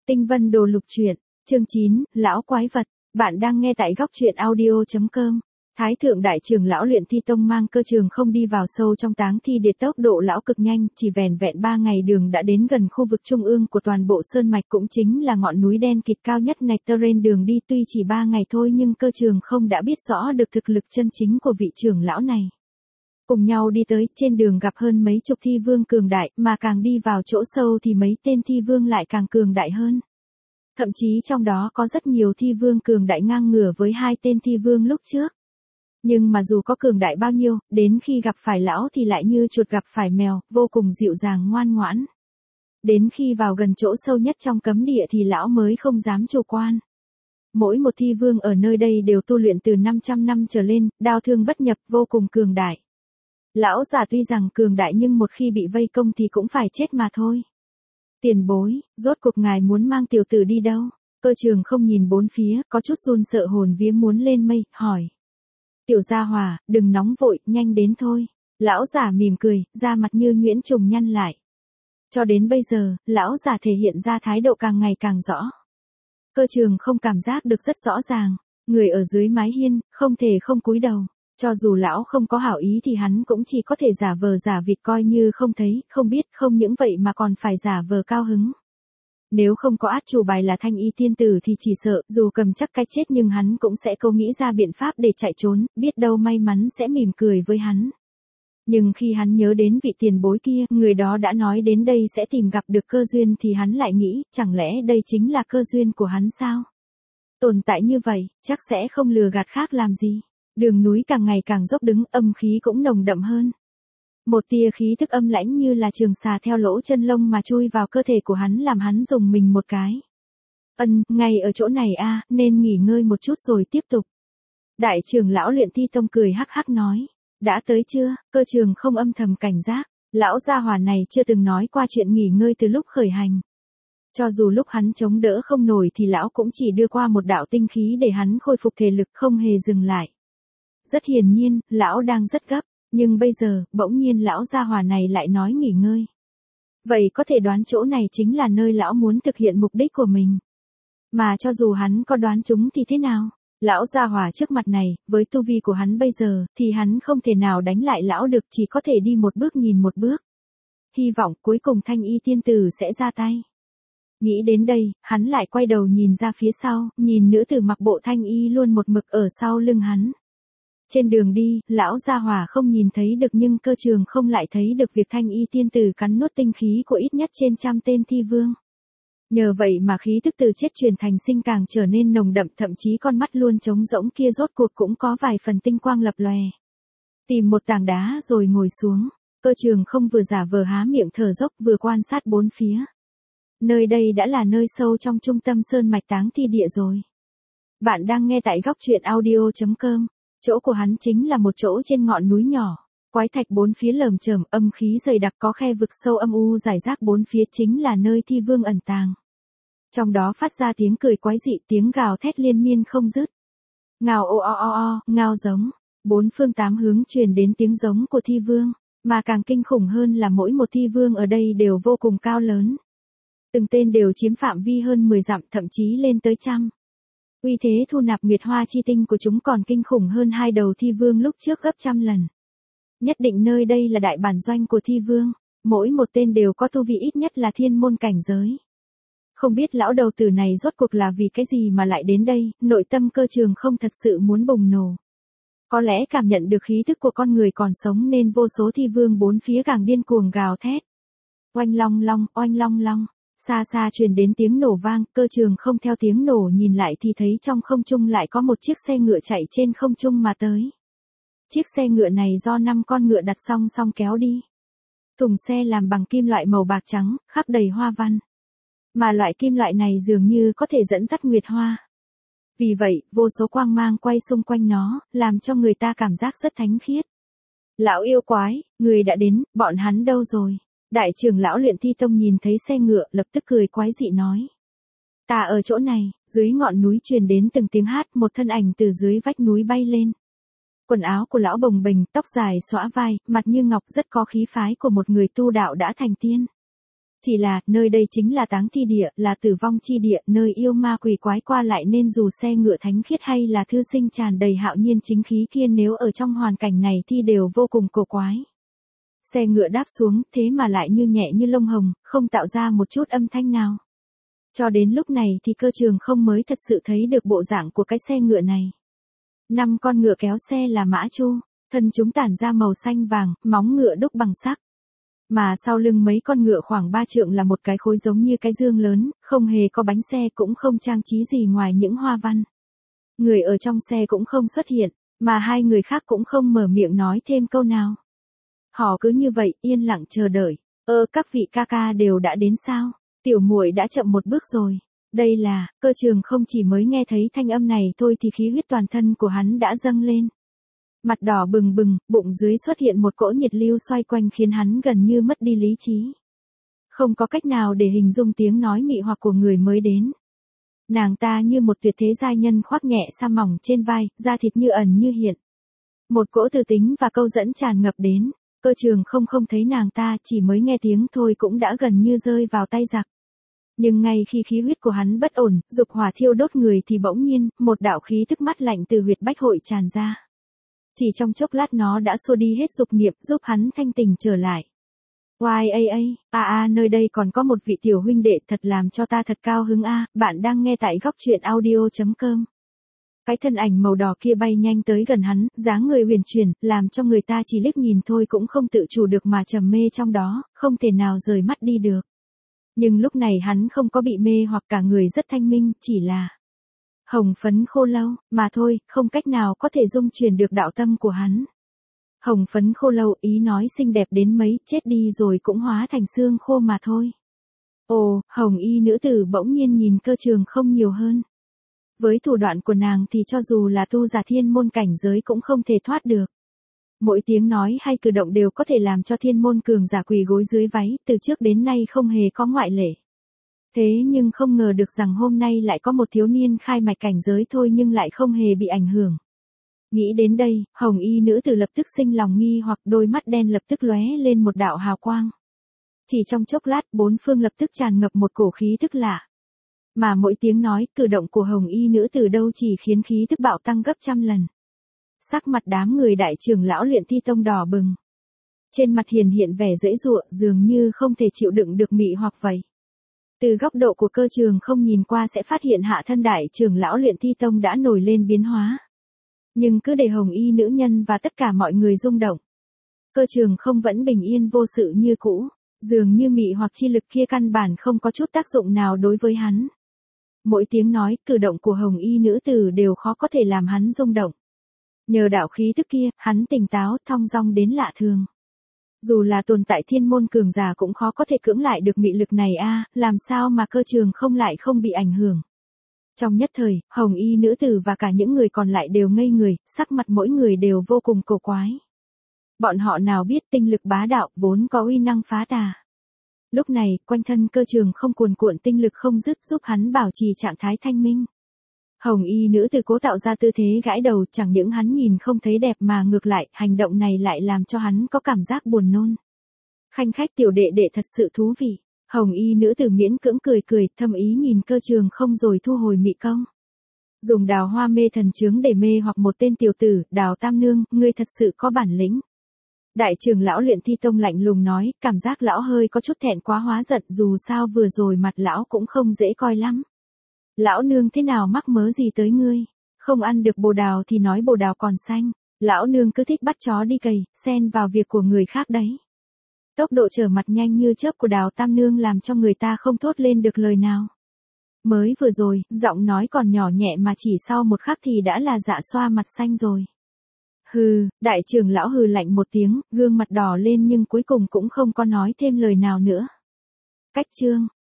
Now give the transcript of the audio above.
Tinh Vân Đồ Lục Truyện, chương 9, Lão Quái Vật, bạn đang nghe tại góc truyện audio.com. Thái thượng đại trưởng lão luyện thi tông mang cơ trường không đi vào sâu trong táng thi để tốc độ lão cực nhanh, chỉ vẻn vẹn 3 ngày đường đã đến gần khu vực trung ương của toàn bộ sơn mạch, cũng chính là ngọn núi đen kịt cao nhất Nectarine. Đường đi tuy chỉ 3 ngày thôi nhưng cơ trường không đã biết rõ được thực lực chân chính của vị trưởng lão này. Cùng nhau đi tới, trên đường gặp hơn mấy chục thi vương cường đại, mà càng đi vào chỗ sâu thì mấy tên thi vương lại càng cường đại hơn. Thậm chí trong đó có rất nhiều thi vương cường đại ngang ngửa với 2 tên thi vương lúc trước. Nhưng mà dù có cường đại bao nhiêu, đến khi gặp phải lão thì lại như chuột gặp phải mèo, vô cùng dịu dàng ngoan ngoãn. Đến khi vào gần chỗ sâu nhất trong cấm địa thì lão mới không dám chủ quan. Mỗi một thi vương ở nơi đây đều tu luyện từ 500 năm trở lên, đao thương bất nhập, vô cùng cường đại. Lão già tuy rằng cường đại nhưng một khi bị vây công thì cũng phải chết mà thôi. Tiền bối, rốt cuộc ngài muốn mang tiểu tử đi đâu? Cơ trường không nhìn bốn phía, có chút run sợ hồn vía muốn lên mây, hỏi. Tiểu gia hòa, đừng nóng vội, nhanh đến thôi. Lão giả mỉm cười, da mặt như nhuyễn trùng nhăn lại. Cho đến bây giờ, lão giả thể hiện ra thái độ càng ngày càng rõ. Cơ trường không cảm giác được rất rõ ràng, người ở dưới mái hiên, không thể không cúi đầu. Cho dù lão không có hảo ý thì hắn cũng chỉ có thể giả vờ giả vịt coi như không thấy, không biết, không những vậy mà còn phải giả vờ cao hứng. Nếu không có át chủ bài là Thanh Y tiên tử thì chỉ sợ, dù cầm chắc cái chết nhưng hắn cũng sẽ câu nghĩ ra biện pháp để chạy trốn, biết đâu may mắn sẽ mỉm cười với hắn. Nhưng khi hắn nhớ đến vị tiền bối kia, người đó đã nói đến đây sẽ tìm gặp được cơ duyên thì hắn lại nghĩ, chẳng lẽ đây chính là cơ duyên của hắn sao? Tồn tại như vậy, chắc sẽ không lừa gạt khác làm gì. Đường núi càng ngày càng dốc đứng, âm khí cũng nồng đậm hơn. Một tia khí thức âm lãnh như là trường xà theo lỗ chân lông mà chui vào cơ thể của hắn làm hắn rùng mình một cái. Ngay ở chỗ này a, nên nghỉ ngơi một chút rồi tiếp tục. Đại trưởng lão luyện thi tông cười hắc hắc nói. Đã tới chưa? Cơ trường không âm thầm cảnh giác. Lão gia hỏa này chưa từng nói qua chuyện nghỉ ngơi từ lúc khởi hành. Cho dù lúc hắn chống đỡ không nổi thì lão cũng chỉ đưa qua một đạo tinh khí để hắn khôi phục thể lực, không hề dừng lại. Rất hiển nhiên, lão đang rất gấp, nhưng bây giờ, bỗng nhiên lão gia hỏa này lại nói nghỉ ngơi. Vậy có thể đoán chỗ này chính là nơi lão muốn thực hiện mục đích của mình. Mà cho dù hắn có đoán chúng thì thế nào? Lão gia hỏa trước mặt này, với tu vi của hắn bây giờ, thì hắn không thể nào đánh lại lão được, chỉ có thể đi một bước nhìn một bước. Hy vọng cuối cùng Thanh Y tiên tử sẽ ra tay. Nghĩ đến đây, hắn lại quay đầu nhìn ra phía sau, nhìn nữ tử mặc bộ thanh y luôn một mực ở sau lưng hắn. Trên đường đi, lão gia hỏa không nhìn thấy được nhưng cơ trường không lại thấy được việc Thanh Y tiên tử cắn nuốt tinh khí của ít nhất trên 100 tên thi vương. Nhờ vậy mà khí thức từ chết chuyển thành sinh càng trở nên nồng đậm, thậm chí con mắt luôn trống rỗng kia rốt cuộc cũng có vài phần tinh quang lập lòe. Tìm một tảng đá rồi ngồi xuống, cơ trường không vừa giả vờ há miệng thở dốc vừa quan sát bốn phía. Nơi đây đã là nơi sâu trong trung tâm sơn mạch táng thi địa rồi. Bạn đang nghe tại góc truyện audio.com. Chỗ của hắn chính là một chỗ trên ngọn núi nhỏ, quái thạch bốn phía lởm chởm, âm khí dày đặc, có khe vực sâu âm u rải rác bốn phía, chính là nơi thi vương ẩn tàng. Trong đó phát ra tiếng cười quái dị, tiếng gào thét liên miên không dứt. Ngao o o o o, ngao giống. Bốn phương tám hướng truyền đến tiếng giống của thi vương, mà càng kinh khủng hơn là mỗi một thi vương ở đây đều vô cùng cao lớn. Từng tên đều chiếm phạm vi hơn 10 dặm, thậm chí lên tới 100. Uy thế thu nạp nguyệt hoa chi tinh của chúng còn kinh khủng hơn 2 đầu thi vương lúc trước gấp 100 lần. Nhất định nơi đây là đại bản doanh của thi vương, mỗi một tên đều có tu vi ít nhất là thiên môn cảnh giới. Không biết lão đầu tử này rốt cuộc là vì cái gì mà lại đến đây, nội tâm cơ trường không thật sự muốn bùng nổ. Có lẽ cảm nhận được khí thức của con người còn sống nên vô số thi vương bốn phía càng điên cuồng gào thét. Oanh long long, oanh long long. Xa xa truyền đến tiếng nổ vang, cơ trường không theo tiếng nổ nhìn lại thì thấy trong không trung lại có một chiếc xe ngựa chạy trên không trung mà tới. Chiếc xe ngựa này do 5 con ngựa đặt song song kéo đi. Thùng xe làm bằng kim loại màu bạc trắng, khắc đầy hoa văn. Mà loại kim loại này dường như có thể dẫn dắt nguyệt hoa. Vì vậy, vô số quang mang quay xung quanh nó, làm cho người ta cảm giác rất thánh khiết. Lão yêu quái, người đã đến, bọn hắn đâu rồi? Đại trưởng lão luyện thi tông nhìn thấy xe ngựa, lập tức cười quái dị nói. Ta ở chỗ này. Dưới ngọn núi truyền đến từng tiếng hát, một thân ảnh từ dưới vách núi bay lên. Quần áo của lão bồng bềnh, tóc dài xõa vai, mặt như ngọc, rất có khí phái của một người tu đạo đã thành tiên. Chỉ là, nơi đây chính là táng thi địa, là tử vong chi địa, nơi yêu ma quỷ quái qua lại nên dù xe ngựa thánh khiết hay là thư sinh tràn đầy hạo nhiên chính khí kia nếu ở trong hoàn cảnh này thì đều vô cùng cổ quái. Xe ngựa đáp xuống, thế mà lại như nhẹ như lông hồng, không tạo ra một chút âm thanh nào. Cho đến lúc này thì Cơ Trường không mới thật sự thấy được bộ dạng của cái xe ngựa này. 5 con ngựa kéo xe là mã chu, thân chúng tản ra màu xanh vàng, móng ngựa đúc bằng sắt. Mà sau lưng mấy con ngựa khoảng 3 trượng là một cái khối giống như cái dương lớn, không hề có bánh xe cũng không trang trí gì ngoài những hoa văn. Người ở trong xe cũng không xuất hiện, mà hai người khác cũng không mở miệng nói thêm câu nào. Họ cứ như vậy, yên lặng chờ đợi. Các vị ca ca đều đã đến sao? Tiểu muội đã chậm một bước rồi. Đây là, Cơ Trường không chỉ mới nghe thấy thanh âm này thôi thì khí huyết toàn thân của hắn đã dâng lên. Mặt đỏ bừng bừng, bụng dưới xuất hiện một cỗ nhiệt lưu xoay quanh khiến hắn gần như mất đi lý trí. Không có cách nào để hình dung tiếng nói mị hoặc của người mới đến. Nàng ta như một tuyệt thế giai nhân khoác nhẹ sa mỏng trên vai, da thịt như ẩn như hiện. Một cỗ từ tính và câu dẫn tràn ngập đến. Cơ Trường không thấy nàng ta, chỉ mới nghe tiếng thôi cũng đã gần như rơi vào tay giặc. Nhưng ngay khi khí huyết của hắn bất ổn, dục hỏa thiêu đốt người thì bỗng nhiên, một đạo khí tức mát lạnh từ huyệt bách hội tràn ra. Chỉ trong chốc lát nó đã xua đi hết dục niệm, giúp hắn thanh tỉnh trở lại. Nơi đây còn có một vị tiểu huynh đệ thật làm cho ta thật cao hứng a. Bạn đang nghe tại góc truyện audio.com. Cái thân ảnh màu đỏ kia bay nhanh tới gần hắn, dáng người huyền chuyển, làm cho người ta chỉ liếc nhìn thôi cũng không tự chủ được mà trầm mê trong đó, không thể nào rời mắt đi được. Nhưng lúc này hắn không có bị mê hoặc cả người rất thanh minh, chỉ là hồng phấn khô lâu, mà thôi, không cách nào có thể dung chuyển được đạo tâm của hắn. Hồng phấn khô lâu ý nói xinh đẹp đến mấy, chết đi rồi cũng hóa thành xương khô mà thôi. Ồ, hồng y nữ tử bỗng nhiên nhìn Cơ Trường không nhiều hơn. Với thủ đoạn của nàng thì cho dù là tu giả thiên môn cảnh giới cũng không thể thoát được. Mỗi tiếng nói hay cử động đều có thể làm cho thiên môn cường giả quỳ gối dưới váy, từ trước đến nay không hề có ngoại lệ. Thế nhưng không ngờ được rằng hôm nay lại có một thiếu niên khai mạch cảnh giới thôi nhưng lại không hề bị ảnh hưởng. Nghĩ đến đây, hồng y nữ tử lập tức sinh lòng nghi hoặc đôi mắt đen lập tức lóe lên một đạo hào quang. Chỉ trong chốc lát bốn phương lập tức tràn ngập một cổ khí tức lạ. Mà mỗi tiếng nói, cử động của hồng y nữ tử đâu chỉ khiến khí tức bạo tăng gấp trăm lần. Sắc mặt đám người đại trưởng lão Luyện Thi Tông đỏ bừng. Trên mặt hiện vẻ giãy giụa, dường như không thể chịu đựng được mị hoặc vậy. Từ góc độ của Cơ Trường không nhìn qua sẽ phát hiện hạ thân đại trưởng lão Luyện Thi Tông đã nổi lên biến hóa. Nhưng cứ để hồng y nữ nhân và tất cả mọi người rung động. Cơ Trường không vẫn bình yên vô sự như cũ, dường như mị hoặc chi lực kia căn bản không có chút tác dụng nào đối với hắn. Mỗi tiếng nói, cử động của hồng y nữ tử đều khó có thể làm hắn rung động. Nhờ đạo khí tức kia, hắn tỉnh táo, thong dong đến lạ thường. Dù là tồn tại thiên môn cường giả cũng khó có thể cưỡng lại được mị lực này làm sao mà Cơ Trường không lại không bị ảnh hưởng. Trong nhất thời, hồng y nữ tử và cả những người còn lại đều ngây người, sắc mặt mỗi người đều vô cùng cổ quái. Bọn họ nào biết tinh lực bá đạo vốn có uy năng phá tà. Lúc này, quanh thân Cơ Trường không cuồn cuộn tinh lực không dứt giúp hắn bảo trì trạng thái thanh minh. Hồng y nữ tử cố tạo ra tư thế gãi đầu, chẳng những hắn nhìn không thấy đẹp mà ngược lại, hành động này lại làm cho hắn có cảm giác buồn nôn. Khanh khách tiểu đệ đệ thật sự thú vị. Hồng y nữ tử miễn cưỡng cười, thâm ý nhìn Cơ Trường không rồi thu hồi mị công. Dùng đào hoa mê thần chướng để mê hoặc một tên tiểu tử, Đào Tam Nương, ngươi thật sự có bản lĩnh. Đại trưởng lão Luyện Thi Tông lạnh lùng nói, cảm giác lão hơi có chút thẹn quá hóa giận, dù sao vừa rồi mặt lão cũng không dễ coi lắm. Lão nương thế nào mắc mớ gì tới ngươi, không ăn được bồ đào thì nói bồ đào còn xanh, lão nương cứ thích bắt chó đi cày, xen vào việc của người khác đấy. Tốc độ trở mặt nhanh như chớp của Đào Tam Nương làm cho người ta không thốt lên được lời nào. Mới vừa rồi, giọng nói còn nhỏ nhẹ mà chỉ sau một khắc thì đã là dạ xoa mặt xanh rồi. Hừ, đại trưởng lão hừ lạnh một tiếng, gương mặt đỏ lên nhưng cuối cùng cũng không có nói thêm lời nào nữa. Cách chương